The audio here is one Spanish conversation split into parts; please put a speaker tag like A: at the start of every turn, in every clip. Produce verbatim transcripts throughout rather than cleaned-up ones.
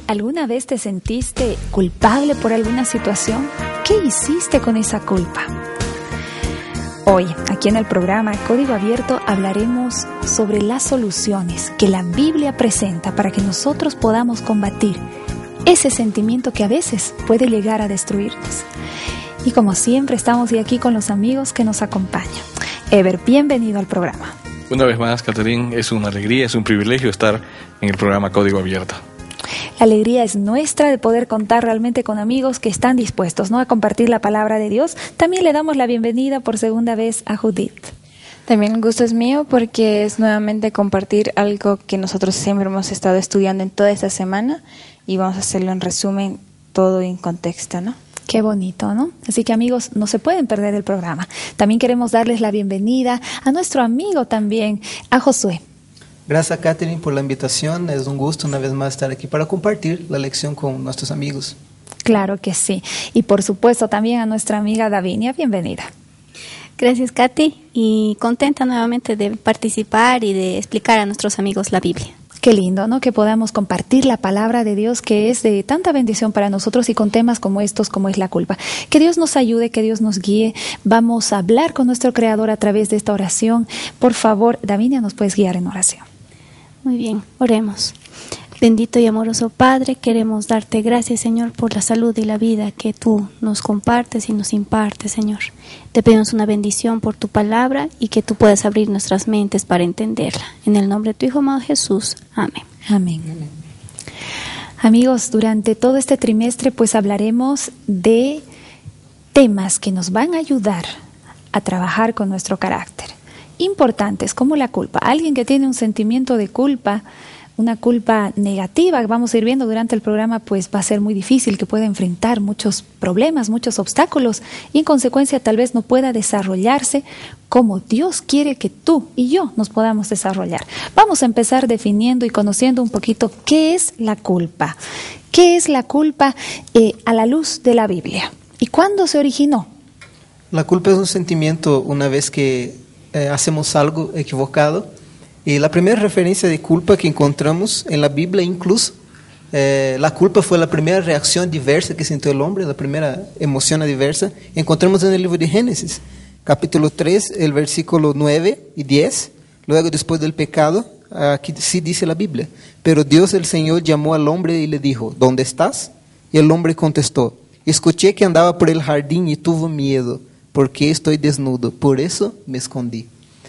A: ¿Alguna vez te sentiste culpable por alguna situación? ¿Qué hiciste con esa culpa? Hoy, aquí en el programa Código Abierto, hablaremos sobre las soluciones que la Biblia presenta para que nosotros podamos combatir ese sentimiento que a veces puede llegar a destruirnos. Y como siempre, estamos aquí con los amigos que nos acompañan. Ever, bienvenido al programa.
B: Una vez más, Catherine, es una alegría, es un privilegio estar en el programa Código Abierto.
A: La alegría es nuestra de poder contar realmente con amigos que están dispuestos, ¿no?, a compartir la palabra de Dios. También le damos la bienvenida por segunda vez a Judith.
C: También el gusto es mío porque es nuevamente compartir algo que nosotros siempre hemos estado estudiando en toda esta semana y vamos a hacerlo en resumen, todo en contexto, ¿no?
A: Qué bonito, ¿no? Así que, amigos, no se pueden perder el programa. También queremos darles la bienvenida a nuestro amigo también, a Josué.
D: Gracias, Catherine, por la invitación. Es un gusto una vez más estar aquí para compartir la lección con nuestros amigos.
A: Claro que sí. Y por supuesto también a nuestra amiga Davinia. Bienvenida.
E: Gracias, Katy. Y contenta nuevamente de participar y de explicar a nuestros amigos la Biblia.
A: Qué lindo, ¿no?, que podamos compartir la palabra de Dios, que es de tanta bendición para nosotros, y con temas como estos, como es la culpa. Que Dios nos ayude, que Dios nos guíe. Vamos a hablar con nuestro Creador a través de esta oración. Por favor, Davinia, ¿nos puedes guiar en oración?
E: Muy bien, oremos. Bendito y amoroso Padre, queremos darte gracias, Señor, por la salud y la vida que tú nos compartes y nos impartes, Señor. Te pedimos una bendición por tu palabra y que tú puedas abrir nuestras mentes para entenderla. En el nombre de tu Hijo amado Jesús. Amén.
A: Amén. Amén. Amigos, durante todo este trimestre pues hablaremos de temas que nos van a ayudar a trabajar con nuestro carácter. Importantes como la culpa. Alguien que tiene un sentimiento de culpa, una culpa negativa, que vamos a ir viendo durante el programa, pues va a ser muy difícil, que pueda enfrentar muchos problemas, muchos obstáculos, y en consecuencia tal vez no pueda desarrollarse como Dios quiere que tú y yo nos podamos desarrollar. Vamos a empezar definiendo y conociendo un poquito qué es la culpa. ¿Qué es la culpa eh, a la luz de la Biblia? ¿Y cuándo se originó?
D: La culpa es un sentimiento una vez que eh, hacemos algo equivocado. Y la primera referencia de culpa que encontramos en la Biblia, incluso, eh, la culpa fue la primera reacción diversa que sintió el hombre, la primera emoción diversa, encontramos en el libro de Génesis, capítulo tres, el versículo nueve y diez. Luego, después del pecado, aquí sí dice la Biblia: pero Dios el Señor llamó al hombre y le dijo, ¿dónde estás? Y el hombre contestó, escuché que andaba por el jardín y tuve miedo, porque estoy desnudo, por eso me escondí.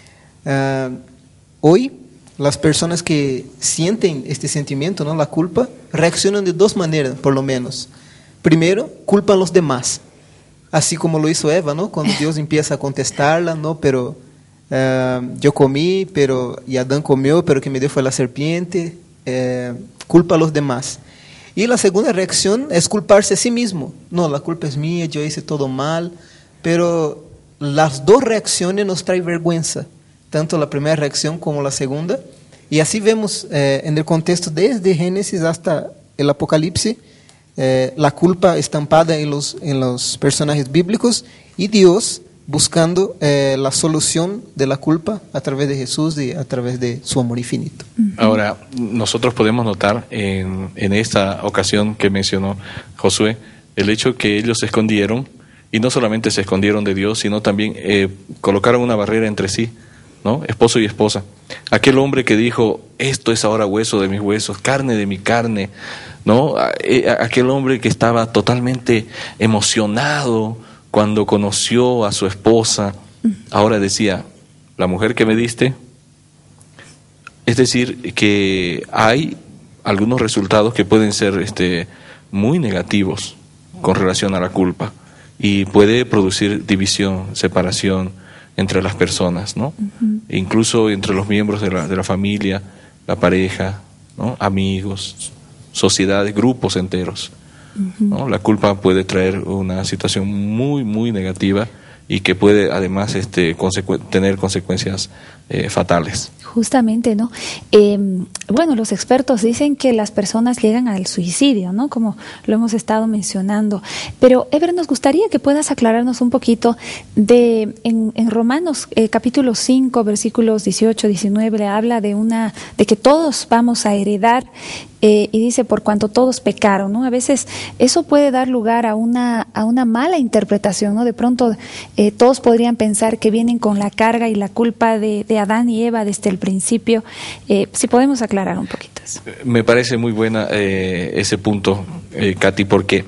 D: Uh, Hoy, las personas que sienten este sentimiento, ¿no?, la culpa, reaccionan de dos maneras, por lo menos. Primero, culpan a los demás, así como lo hizo Eva, ¿no?, cuando Dios empieza a contestarla, ¿no?, pero uh, yo comí, pero y Adán comió, pero que me dio fue la serpiente. Uh, culpa a los demás. Y la segunda reacción es culparse a sí mismo. No, la culpa es mía, yo hice todo mal. Pero las dos reacciones nos traen vergüenza, tanto la primera reacción como la segunda. Y así vemos eh, en el contexto desde Génesis hasta el Apocalipsis, eh, la culpa estampada en los, en los personajes bíblicos, y Dios buscando eh, la solución de la culpa a través de Jesús y a través de su amor infinito.
B: Ahora, nosotros podemos notar en, en esta ocasión que mencionó Josué, el hecho que ellos se escondieron, y no solamente se escondieron de Dios, sino también eh, colocaron una barrera entre sí, ¿no?, esposo y esposa. Aquel hombre que dijo, esto es ahora hueso de mis huesos, carne de mi carne, ¿no? Aquel hombre que estaba totalmente emocionado cuando conoció a su esposa, ahora decía, la mujer que me diste. Es decir, que hay algunos resultados que pueden ser este, muy negativos con relación a la culpa, y puede producir división, separación entre las personas, ¿no? Uh-huh. Incluso entre los miembros de la, de la familia, la pareja, ¿no?, amigos, sociedades, grupos enteros, uh-huh. ¿no? La culpa puede traer una situación muy, muy negativa y que puede además este, consecu- tener consecuencias eh, fatales.
A: Justamente, ¿no? Eh, bueno, los expertos dicen que las personas llegan al suicidio, ¿no? Como lo hemos estado mencionando. Pero, Ever, nos gustaría que puedas aclararnos un poquito de, en, en Romanos eh, capítulo cinco, versículos dieciocho, diecinueve, le habla de una, de que todos vamos a heredar, eh, y dice, por cuanto todos pecaron, ¿no? A veces eso puede dar lugar a una, a una mala interpretación, ¿no? De pronto eh, todos podrían pensar que vienen con la carga y la culpa de, de Adán y Eva desde el principio. Eh, si podemos aclarar un poquito eso.
B: Me parece muy buena eh, ese punto, eh, Katy, porque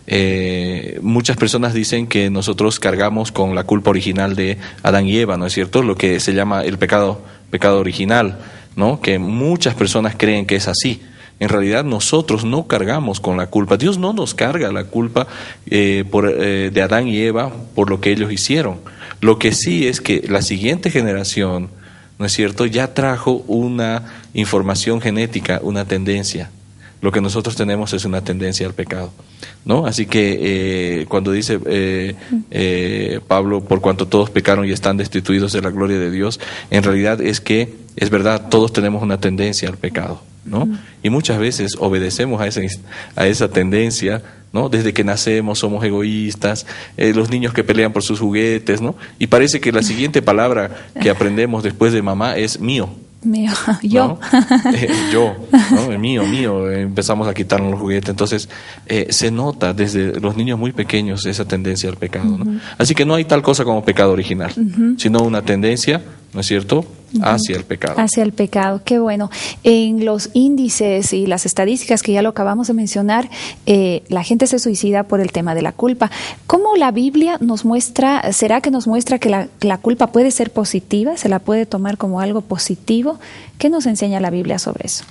B: eh, muchas personas dicen que nosotros cargamos con la culpa original de Adán y Eva, ¿no es cierto? Lo que se llama el pecado, pecado original, ¿no? Que muchas personas creen que es así. En realidad nosotros no cargamos con la culpa. Dios no nos carga la culpa eh, por, eh, de Adán y Eva por lo que ellos hicieron. Lo que sí es que la siguiente generación, ¿no es cierto?, ya trajo una información genética, una tendencia. Lo que nosotros tenemos es una tendencia al pecado, ¿no? Así que eh, cuando dice eh, eh, Pablo, por cuanto todos pecaron y están destituidos de la gloria de Dios, en realidad es que, es verdad, todos tenemos una tendencia al pecado, ¿no? Y muchas veces obedecemos a esa, a esa tendencia, ¿no? Desde que nacemos somos egoístas, eh, los niños que pelean por sus juguetes, ¿no? Y parece que la siguiente palabra que aprendemos después de mamá es mío.
A: Mío, yo.
B: ¿No? Eh, yo, ¿no? Mío, mío, eh, empezamos a quitarnos los juguetes. Entonces, eh, se nota desde los niños muy pequeños esa tendencia al pecado, ¿no? Uh-huh. Así que no hay tal cosa como pecado original, uh-huh. sino una tendencia, ¿no es cierto?, hacia el pecado.
A: Hacia el pecado, qué bueno. En los índices y las estadísticas que ya lo acabamos de mencionar, eh, la gente se suicida por el tema de la culpa. ¿Cómo la Biblia nos muestra, será que nos muestra que la, la culpa puede ser positiva, se la puede tomar como algo positivo? ¿Qué nos enseña la Biblia sobre eso?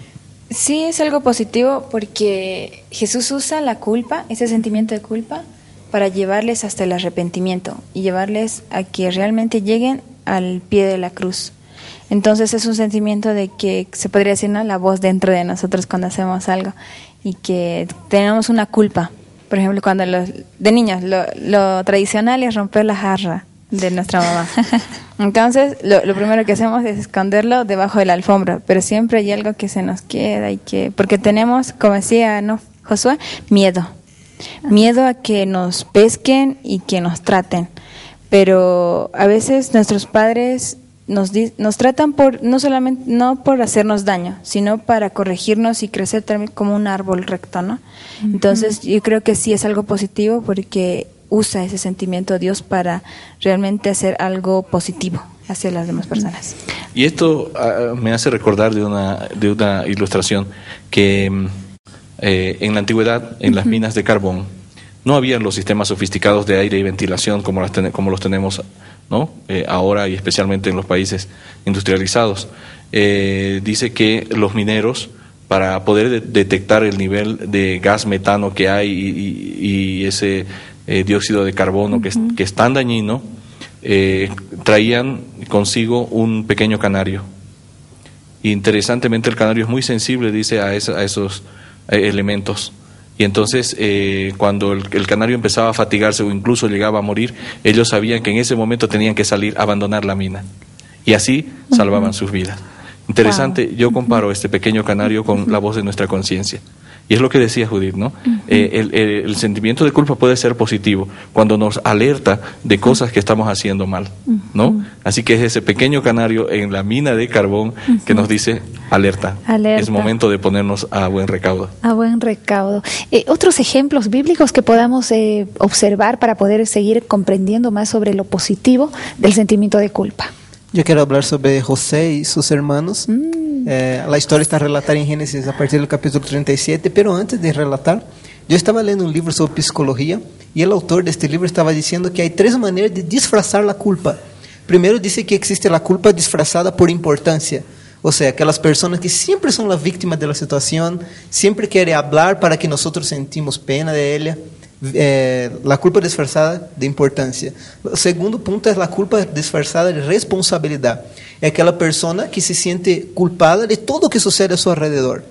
C: Sí, es algo positivo porque Jesús usa la culpa, ese sentimiento de culpa, para llevarles hasta el arrepentimiento y llevarles a que realmente lleguen al pie de la cruz. Entonces es un sentimiento de que se podría decir, ¿no?, la voz dentro de nosotros cuando hacemos algo y que tenemos una culpa. Por ejemplo, cuando los, de niños lo, lo tradicional es romper la jarra de nuestra mamá. Entonces lo, lo primero que hacemos es esconderlo debajo de la alfombra, pero siempre hay algo que se nos queda y que porque tenemos, como decía, ¿no?, Josué, miedo. Miedo a que nos pesquen y que nos traten. Pero a veces nuestros padres nos di, nos tratan por no solamente no por hacernos daño, sino para corregirnos y crecer también como un árbol recto, ¿no? Uh-huh. Entonces yo creo que sí es algo positivo porque usa ese sentimiento de Dios para realmente hacer algo positivo hacia las demás personas.
B: Y esto uh, me hace recordar de una de una ilustración que eh, en la antigüedad, en uh-huh. las minas de carbón, no habían los sistemas sofisticados de aire y ventilación como, las ten, como los tenemos, ¿no? Eh, ahora y especialmente en los países industrializados. Eh, dice que los mineros, para poder de, detectar el nivel de gas metano que hay y, y, y ese eh, dióxido de carbono uh-huh. que, es, que es tan dañino, eh, traían consigo un pequeño canario. Y interesantemente el canario es muy sensible, dice, a, esa, a esos eh, elementos. Y entonces eh, cuando el, el canario empezaba a fatigarse o incluso llegaba a morir, ellos sabían que en ese momento tenían que salir, abandonar la mina. Y así uh-huh. salvaban sus vidas. Interesante, wow. Yo comparo uh-huh. este pequeño canario con uh-huh. la voz de nuestra conciencia. Y es lo que decía Judith, ¿no? Uh-huh. Eh, el, el, el sentimiento de culpa puede ser positivo cuando nos alerta de cosas que estamos haciendo mal, ¿no? Uh-huh. Así que es ese pequeño canario en la mina de carbón uh-huh. que nos dice, alerta, alerta, es momento de ponernos a buen recaudo.
A: A buen recaudo. Eh, otros ejemplos bíblicos que podamos eh, observar para poder seguir comprendiendo más sobre lo positivo del sentimiento de culpa.
D: Yo quiero hablar sobre José y sus hermanos. Mm. Eh, la historia está relatada en Génesis a partir del capítulo treinta y siete, pero antes de relatar, yo estaba leyendo un libro sobre psicología y el autor de este libro estaba diciendo que hay tres maneras de disfrazar la culpa. Primero dice que existe la culpa disfrazada por importancia. O sea, aquelas personas que siempre son las víctimas de la situación, siempre quieren hablar para que nosotros sentimos pena de ella. Eh, la culpa disfrazada de importancia. O segundo punto es la culpa disfrazada de responsabilidad. Es aquela persona que se siente culpada de todo o que sucede a su alrededor.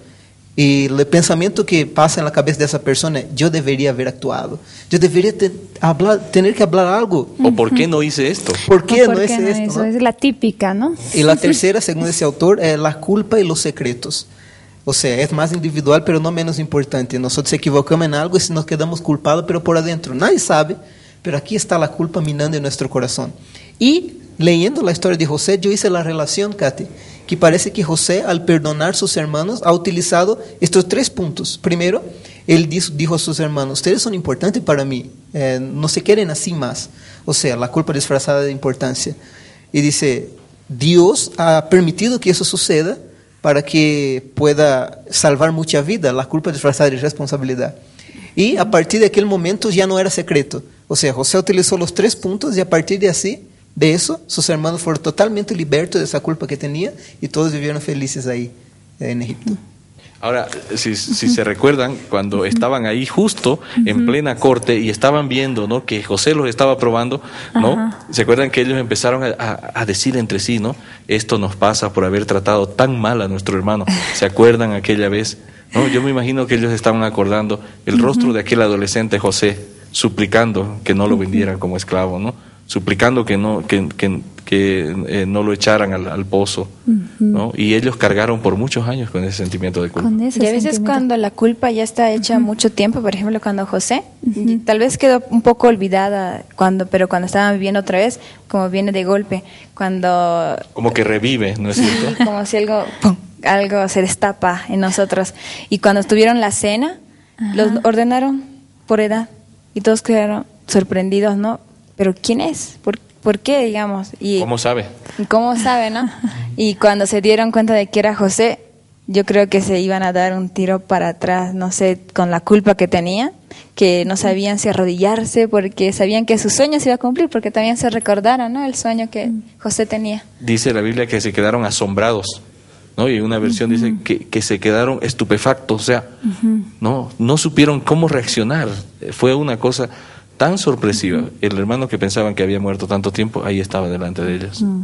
D: Y el pensamiento que pasa en la cabeza de esa persona, yo debería haber actuado, yo debería te, hablar, tener que hablar algo.
B: ¿O por qué no hice esto?
D: ¿Por qué
A: ¿Por
D: no
A: qué
D: hice
A: no
D: esto?
A: eso?
D: ¿no?
A: Es la típica, ¿no?
D: Y la tercera, según ese autor, es la culpa y los secretos. O sea, es más individual, pero no menos importante. Nosotros equivocamos en algo y nos quedamos culpados, pero por adentro. Nadie sabe, pero aquí está la culpa minando en nuestro corazón. Y leyendo la historia de José, yo hice la relación, Katy, que parece que José, al perdonar a sus hermanos, ha utilizado estos tres puntos. Primero, él dijo a sus hermanos, ustedes son importantes para mí, eh, no se quieren así más. O sea, la culpa disfrazada de importancia. Y dice, Dios ha permitido que eso suceda para que pueda salvar mucha vida, la culpa disfrazada de responsabilidad. Y a partir de aquel momento ya no era secreto. O sea, José utilizó los tres puntos y a partir de así, de eso, sus hermanos fueron totalmente libertos de esa culpa que tenía y todos vivieron felices ahí en Egipto.
B: Ahora, si, si se recuerdan, cuando estaban ahí justo en plena corte y estaban viendo, ¿no?, que José los estaba probando, ¿no? Ajá. Se acuerdan que ellos empezaron a, a, a decir entre sí, ¿no? Esto nos pasa por haber tratado tan mal a nuestro hermano. ¿Se acuerdan aquella vez? ¿No? Yo me imagino que ellos estaban acordando el uh-huh. rostro de aquel adolescente José, suplicando que no lo vendieran como esclavo, ¿no? Suplicando que no que, que, que eh, no lo echaran al, al pozo, uh-huh. ¿no? Y ellos cargaron por muchos años con ese sentimiento de culpa.
C: Y a veces cuando la culpa ya está hecha uh-huh. mucho tiempo, por ejemplo cuando José, uh-huh. tal vez quedó un poco olvidada, cuando pero cuando estaban viviendo otra vez, como viene de golpe, cuando...
B: Como que revive, ¿no es cierto?
C: Sí, como si algo, ¡pum!, algo se destapa en nosotros. Y cuando estuvieron la cena, uh-huh. los ordenaron por edad y todos quedaron sorprendidos, ¿no? ¿Pero quién es? ¿Por, por qué, digamos? Y,
B: ¿Cómo sabe?
C: ¿Cómo sabe, no? Y cuando se dieron cuenta de que era José, yo creo que se iban a dar un tiro para atrás, no sé, con la culpa que tenían, que no sabían si arrodillarse porque sabían que su sueño se iba a cumplir, porque también se recordaron, ¿no?, el sueño que José tenía.
B: Dice la Biblia que se quedaron asombrados, ¿no? Y una versión uh-huh. dice que, que se quedaron estupefactos, o sea, uh-huh. no, no supieron cómo reaccionar. Fue una cosa tan sorpresiva. El hermano que pensaban que había muerto tanto tiempo, ahí estaba delante de ellos.
A: Mm.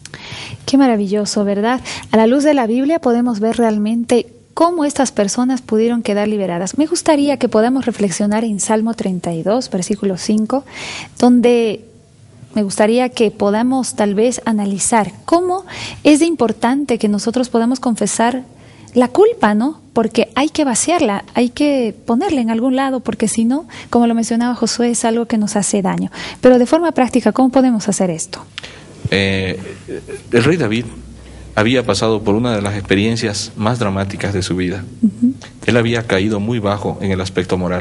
A: Qué maravilloso, ¿verdad? A la luz de la Biblia podemos ver realmente cómo estas personas pudieron quedar liberadas. Me gustaría que podamos reflexionar en Salmo treinta y dos, versículo cinco, donde me gustaría que podamos tal vez analizar cómo es de importante que nosotros podamos confesar la culpa, ¿no? Porque hay que vaciarla, hay que ponerla en algún lado, porque si no, como lo mencionaba Josué, es algo que nos hace daño. Pero de forma práctica, ¿cómo podemos hacer esto?
B: Eh, el rey David había pasado por una de las experiencias más dramáticas de su vida. Uh-huh. Él había caído muy bajo en el aspecto moral.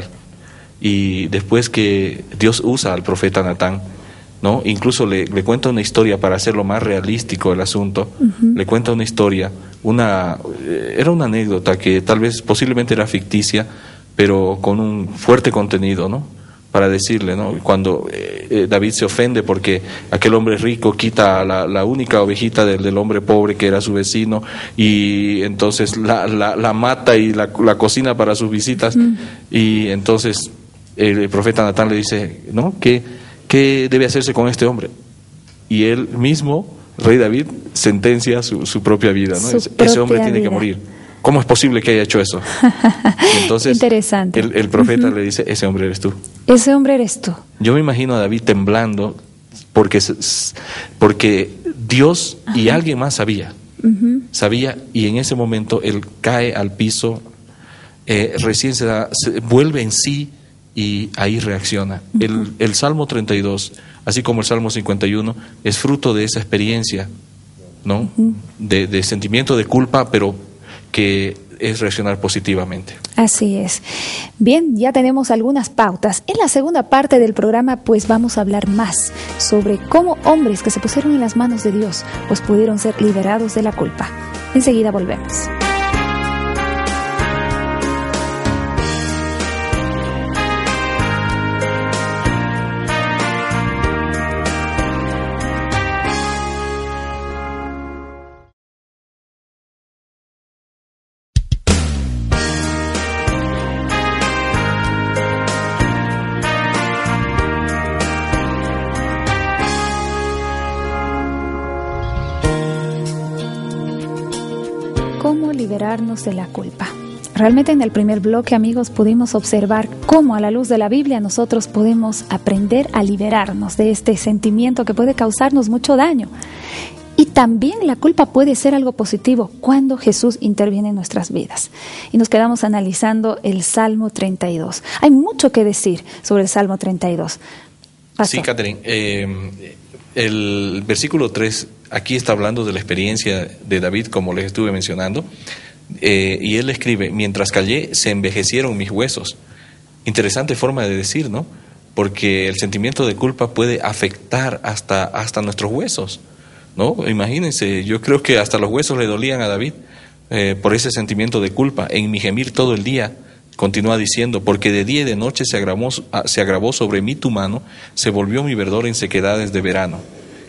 B: Y después que Dios usa al profeta Natán, ¿no? Incluso le, le cuenta una historia para hacerlo más realístico el asunto. Uh-huh. Le cuenta una historia, una era una anécdota que tal vez posiblemente era ficticia, pero con un fuerte contenido, ¿no? Para decirle, ¿no? Cuando eh, David se ofende porque aquel hombre rico quita la, la única ovejita del, del hombre pobre que era su vecino y entonces la, la, la mata y la, la cocina para sus visitas. Uh-huh. Y entonces el, el profeta Natán le dice, ¿no? que ¿Qué debe hacerse con este hombre? Y él mismo, rey David, sentencia su, su propia vida, ¿no? Ese propia hombre tiene vida. que morir. ¿Cómo es posible que haya hecho eso? Y entonces
A: Interesante.
B: El, el profeta uh-huh. le dice, ese hombre eres tú.
A: Ese hombre eres tú.
B: Yo me imagino a David temblando porque, porque Dios uh-huh. y alguien más sabía. Uh-huh. Sabía, y en ese momento él cae al piso, eh, recién se, da, se vuelve en sí, y ahí reacciona. Uh-huh. El, el Salmo treinta y dos, así como el Salmo cincuenta y uno, es fruto de esa experiencia, ¿no? Uh-huh. De, de sentimiento de culpa, pero que es reaccionar positivamente.
A: Así es. Bien, ya tenemos algunas pautas. En la segunda parte del programa, pues vamos a hablar más sobre cómo hombres que se pusieron en las manos de Dios, pues pudieron ser liberados de la culpa. Enseguida volvemos. Liberarnos de la culpa. realmente en el primer bloque, amigos, pudimos observar cómo a la luz de la Biblia nosotros podemos aprender a liberarnos de este sentimiento que puede causarnos mucho daño. Y también la culpa puede ser algo positivo cuando Jesús interviene en nuestras vidas. Y nos quedamos analizando el Salmo treinta y dos. Hay mucho que decir sobre el Salmo treinta y dos. Pastor.
B: Sí, Catherine. Eh, el versículo tres, aquí está hablando de la experiencia de David, como les estuve mencionando. Eh, y él escribe: mientras callé, se envejecieron mis huesos. Interesante forma de decir, ¿no? Porque el sentimiento de culpa puede afectar hasta, hasta nuestros huesos, ¿no? Imagínense, yo creo que hasta los huesos le dolían a David eh, por ese sentimiento de culpa. En mi gemir todo el día, continúa diciendo, porque de día y de noche se agravó, se agravó sobre mí tu mano, se volvió mi verdor en sequedades de verano.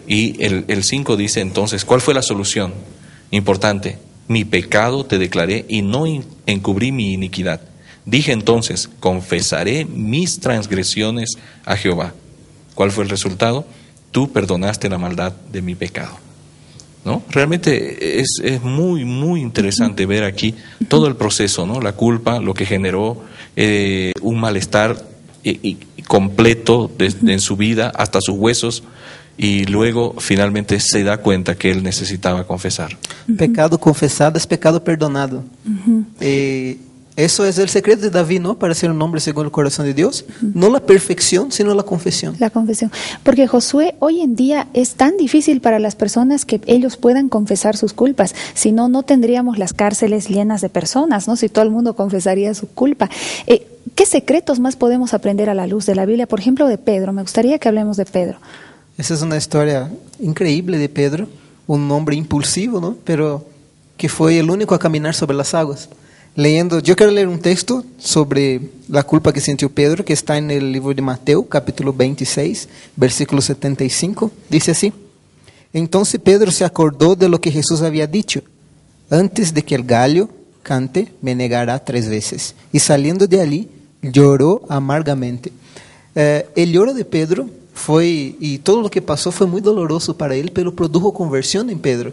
B: Y el cinco dice entonces, ¿cuál fue la solución? Importante, mi pecado te declaré y no encubrí mi iniquidad. Dije entonces, confesaré mis transgresiones a Jehová. ¿Cuál fue el resultado? Tú perdonaste la maldad de mi pecado, ¿no? Realmente es, es muy, muy interesante ver aquí todo el proceso, ¿no? La culpa, lo que generó eh, un malestar y, y completo de, de, en su vida, hasta sus huesos, y luego finalmente se da cuenta que él necesitaba confesar.
D: Pecado confesado es pecado perdonado. Uh-huh. eh, Eso es el secreto de David, ¿no? Para ser un hombre según el corazón de Dios. Uh-huh. No la perfección, sino la confesión.
A: La confesión. Porque Josué, hoy en día es tan difícil para las personas que ellos puedan confesar sus culpas. Si no, no tendríamos las cárceles llenas de personas, ¿no? Si todo el mundo confesaría su culpa. Eh, ¿Qué secretos más podemos aprender a la luz de la Biblia? Por ejemplo, de Pedro. Me gustaría que hablemos de Pedro.
D: Esa es una historia increíble de Pedro. Un hombre impulsivo, ¿no? Pero que fue el único a caminar sobre las aguas. Leyendo, yo quiero leer un texto sobre la culpa que sintió Pedro, que está en el libro de Mateo, capítulo veintiséis, versículo setenta y cinco. Dice así: entonces Pedro se acordó de lo que Jesús había dicho: antes de que el gallo cante, me negará tres veces. Y saliendo de allí, lloró amargamente. Eh, el lloro de Pedro fue, y todo lo que pasó fue muy doloroso para él, pero produjo conversión en Pedro.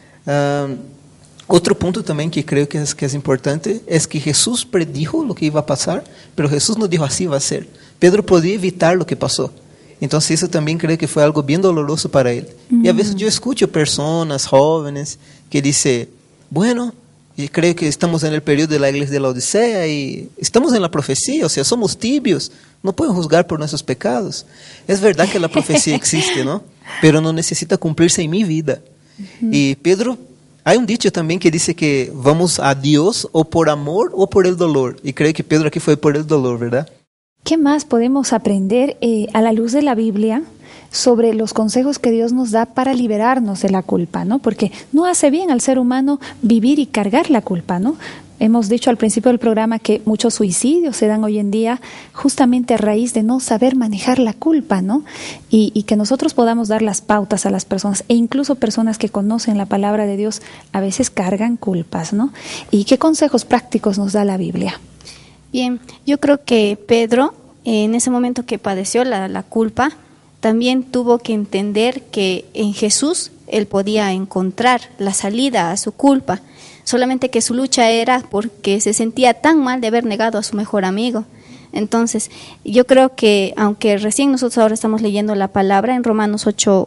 D: Uh, Otro punto también que creo que es, que es importante es que Jesús predijo lo que iba a pasar, pero Jesús no dijo así va a ser. Pedro podía evitar lo que pasó. Entonces eso también creo que fue algo bien doloroso para él. Mm. Y a veces yo escucho personas jóvenes que dicen, bueno, y creo que estamos en el periodo de la iglesia de la Odisea y estamos en la profecía, o sea, somos tibios, no pueden juzgar por nuestros pecados. Es verdad que la profecía existe, ¿no? Pero no necesita cumplirse en mi vida. Mm. Y Pedro... Hay un dicho también que dice que vamos a Dios o por amor o por el dolor. Y creo que Pedro aquí fue por el dolor, ¿verdad?
A: ¿Qué más podemos aprender eh, a la luz de la Biblia sobre los consejos que Dios nos da para liberarnos de la culpa, ¿no? Porque no hace bien al ser humano vivir y cargar la culpa, ¿no? Hemos dicho al principio del programa que muchos suicidios se dan hoy en día justamente a raíz de no saber manejar la culpa, ¿no? Y, y que nosotros podamos dar las pautas a las personas, e incluso personas que conocen la palabra de Dios a veces cargan culpas, ¿no? ¿Y qué consejos prácticos nos da la Biblia?
E: Bien, yo creo que Pedro, en ese momento que padeció la, la culpa, también tuvo que entender que en Jesús él podía encontrar la salida a su culpa. Solamente que su lucha era porque se sentía tan mal de haber negado a su mejor amigo. Entonces, yo creo que, aunque recién nosotros ahora estamos leyendo la palabra, en Romanos ocho,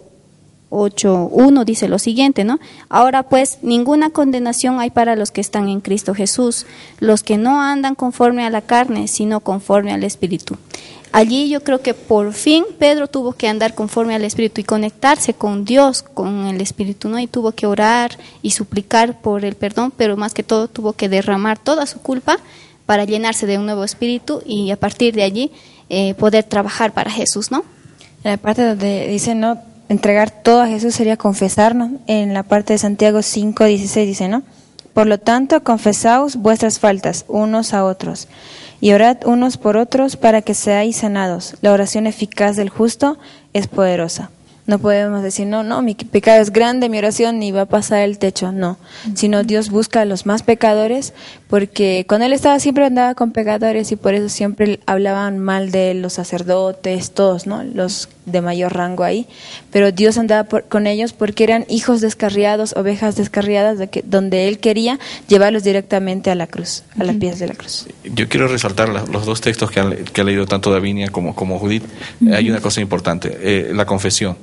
E: ocho, uno dice lo siguiente, ¿no? Ahora pues, ninguna condenación hay para los que están en Cristo Jesús, los que no andan conforme a la carne, sino conforme al Espíritu. Allí yo creo que por fin Pedro tuvo que andar conforme al Espíritu y conectarse con Dios, con el Espíritu, ¿no? Y tuvo que orar y suplicar por el perdón, pero más que todo tuvo que derramar toda su culpa para llenarse de un nuevo espíritu y a partir de allí eh, poder trabajar para Jesús, ¿no?
C: En la parte donde dice, ¿no?, entregar todo a Jesús sería confesarnos. En la parte de Santiago cinco dieciséis dice, ¿no?, por lo tanto, confesaos vuestras faltas unos a otros y orad unos por otros para que seáis sanados. La oración eficaz del justo es poderosa. No podemos decir, no, no, mi pecado es grande, mi oración ni va a pasar el techo, no. Sino Dios busca a los más pecadores, porque con Él estaba siempre andaba con pecadores y por eso siempre hablaban mal de los sacerdotes, todos, ¿no? Los de mayor rango ahí, pero Dios andaba por, con ellos porque eran hijos descarriados, ovejas descarriadas, de que, donde Él quería llevarlos directamente a la cruz, a los pies de la cruz.
B: Yo quiero resaltar la, los dos textos que, han, que ha leído tanto Davinia como, como Judith. Uh-huh. Hay una cosa importante, eh, la confesión.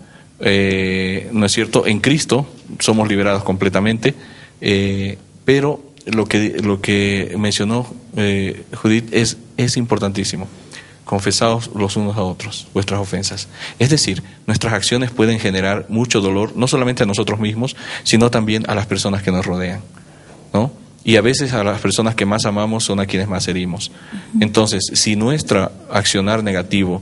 B: Eh, ¿no es cierto? En Cristo somos liberados completamente, eh, pero lo que, lo que mencionó eh, Judith es, es importantísimo. Confesaos los unos a otros vuestras ofensas. Es decir, nuestras acciones pueden generar mucho dolor, no solamente a nosotros mismos, sino también a las personas que nos rodean, ¿no? Y a veces a las personas que más amamos son a quienes más herimos. Entonces, si nuestro accionar negativo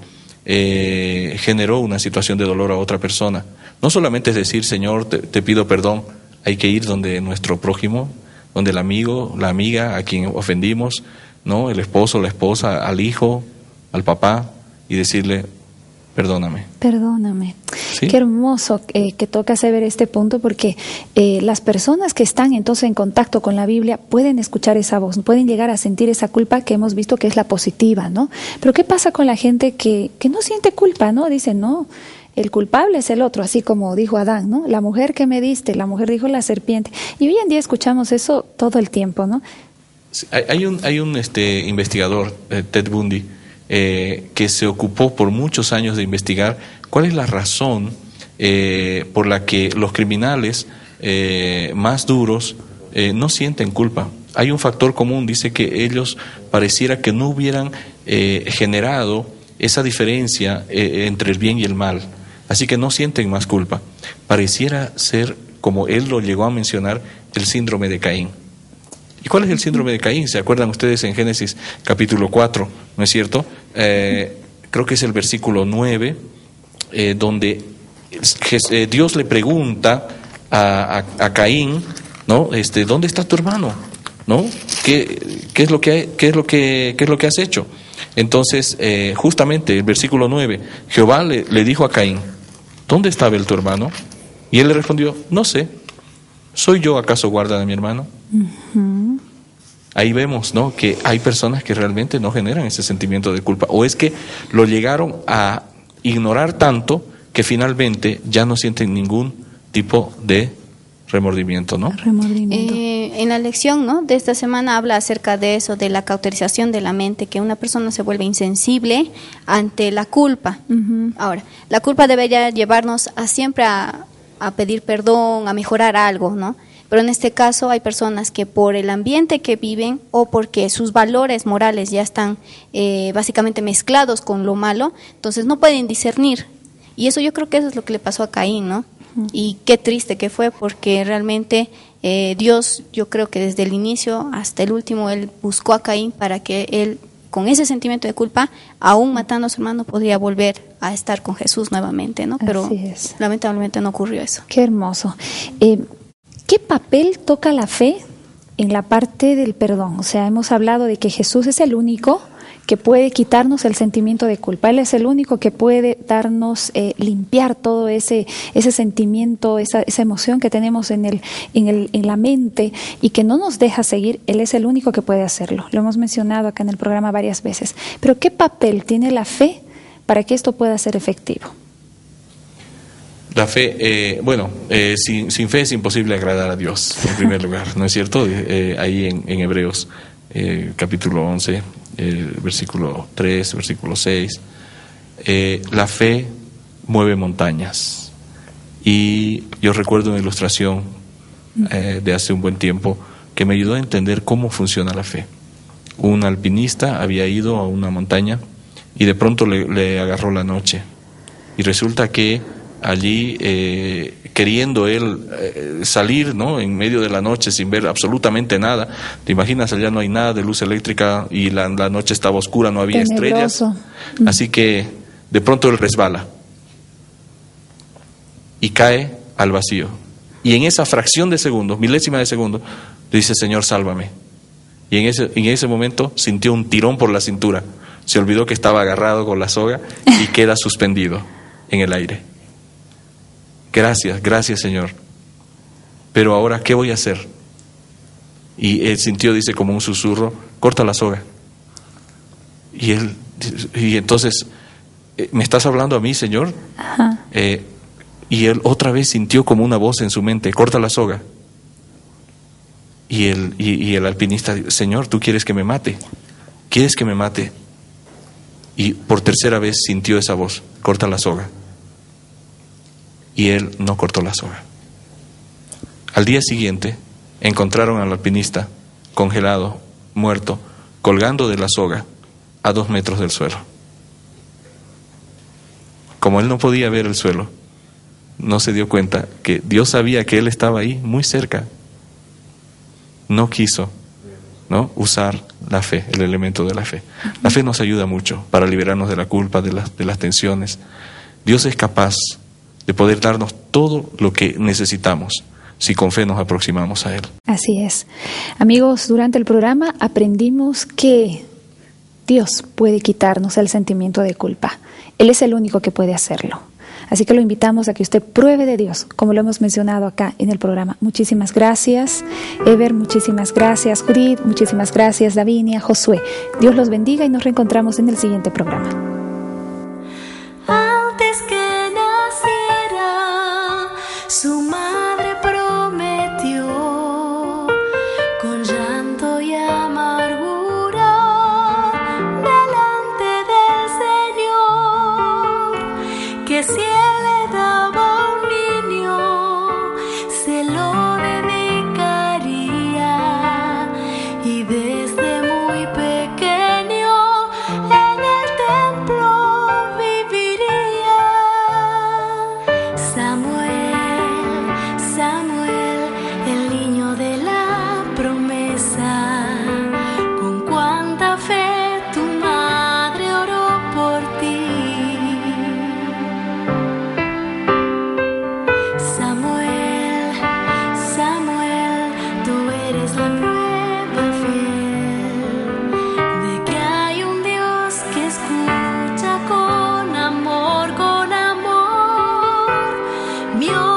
B: eh, generó una situación de dolor a otra persona, no solamente es decir, Señor, te, te pido perdón, hay que ir donde nuestro prójimo, donde el amigo, la amiga a quien ofendimos, ¿no? El esposo, la esposa, al hijo, al papá, y decirle, perdóname.
A: Perdóname.
B: ¿Sí?
A: Qué hermoso eh, que tocas ver este punto, porque eh, las personas que están entonces en contacto con la Biblia pueden escuchar esa voz, pueden llegar a sentir esa culpa que hemos visto que es la positiva, ¿no? Pero ¿qué pasa con la gente que, que no siente culpa, ¿no? Dice, no, el culpable es el otro, así como dijo Adán, ¿no? La mujer que me diste, la mujer dijo la serpiente. Y hoy en día escuchamos eso todo el tiempo, ¿no?
B: Sí, hay, hay un, hay un este, investigador, eh, Ted Bundy, Eh, que se ocupó por muchos años de investigar cuál es la razón eh, por la que los criminales eh, más duros eh, no sienten culpa. Hay un factor común, dice que ellos pareciera que no hubieran eh, generado esa diferencia eh, entre el bien y el mal, así que no sienten más culpa. Pareciera ser, como él lo llegó a mencionar, el síndrome de Caín. ¿Y cuál es el síndrome de Caín? ¿Se acuerdan ustedes en Génesis capítulo cuatro, no es cierto? Eh, creo que es el versículo nueve, eh, donde eh, Dios le pregunta a, a, a Caín, ¿no? Este, ¿dónde está tu hermano? ¿No? ¿Qué, qué es lo que, qué es lo que, qué es lo que has hecho? Entonces, eh, justamente el versículo nueve, Jehová le, le dijo a Caín, ¿dónde está Abel tu hermano? Y él le respondió, no sé, ¿soy yo acaso guarda de mi hermano? Uh-huh. Ahí vemos, ¿no?, que hay personas que realmente no generan ese sentimiento de culpa, o es que lo llegaron a ignorar tanto que finalmente ya no sienten ningún tipo de remordimiento, ¿no?
E: Remordimiento. Eh, en la lección, ¿no?, de esta semana habla acerca de eso, de la cauterización de la mente, que una persona se vuelve insensible ante la culpa. Uh-huh. Ahora, la culpa debería llevarnos a siempre a, a pedir perdón, a mejorar algo, ¿no? Pero en este caso hay personas que por el ambiente que viven o porque sus valores morales ya están eh, básicamente mezclados con lo malo, entonces no pueden discernir. Y eso yo creo que eso es lo que le pasó a Caín, ¿no? Uh-huh. Y qué triste que fue, porque realmente eh, Dios, yo creo que desde el inicio hasta el último, Él buscó a Caín para que él, con ese sentimiento de culpa, aún matando a su hermano, podría volver a estar con Jesús nuevamente, ¿no? Pero lamentablemente no ocurrió eso.
A: Qué hermoso. Eh, ¿Qué papel toca la fe en la parte del perdón? O sea, hemos hablado de que Jesús es el único que puede quitarnos el sentimiento de culpa. Él es el único que puede darnos, eh, limpiar todo ese ese sentimiento, esa, esa emoción que tenemos en el, en el en la mente y que no nos deja seguir. Él es el único que puede hacerlo. Lo hemos mencionado acá en el programa varias veces. Pero ¿qué papel tiene la fe para que esto pueda ser efectivo?
B: La fe, eh, bueno, eh, sin, sin fe es imposible agradar a Dios, en primer lugar, ¿no es cierto? Eh, ahí en, en Hebreos, eh, capítulo once, eh, versículo tres, versículo seis, eh, la fe mueve montañas. Y yo recuerdo una ilustración eh, de hace un buen tiempo que me ayudó a entender cómo funciona la fe. Un alpinista había ido a una montaña y de pronto le, le agarró la noche. Y resulta que allí, eh, queriendo él eh, salir, ¿no?, en medio de la noche sin ver absolutamente nada. Te imaginas, allá no hay nada de luz eléctrica y la, la noche estaba oscura, no había Tenebroso. estrellas. Así que de pronto él resbala y cae al vacío. Y en esa fracción de segundo, milésima de segundo, le dice, Señor, sálvame. Y en ese, en ese momento sintió un tirón por la cintura. Se olvidó que estaba agarrado con la soga y queda suspendido en el aire. Gracias, gracias, Señor. Pero ahora, ¿qué voy a hacer? Y él sintió, dice, como un susurro, corta la soga. Y él, y entonces ¿me estás hablando a mí, Señor?
A: Ajá.
B: Eh, y él otra vez sintió como una voz en su mente, corta la soga. Y el, y, y el alpinista, Señor, ¿tú quieres que me mate? ¿Quieres que me mate? Y por tercera vez sintió esa voz, corta la soga. Y él no cortó la soga. Al día siguiente encontraron al alpinista congelado, muerto, colgando de la soga a dos metros del suelo. Como él no podía ver el suelo, no se dio cuenta que Dios sabía que él estaba ahí, muy cerca. No quiso, ¿no?, usar la fe, el elemento de la fe. La fe nos ayuda mucho para liberarnos de la culpa, de las, de las tensiones. Dios es capaz de poder darnos todo lo que necesitamos si con fe nos aproximamos a Él.
A: Así es. Amigos, durante el programa aprendimos que Dios puede quitarnos el sentimiento de culpa. Él es el único que puede hacerlo. Así que lo invitamos a que usted pruebe de Dios, como lo hemos mencionado acá en el programa. Muchísimas gracias, Ever, muchísimas gracias, Judith, muchísimas gracias, Davinia, Josué. Dios los bendiga y nos reencontramos en el siguiente programa.
F: Antes que naciera, su madre prometió, con llanto y amargura, delante del Señor, que si mi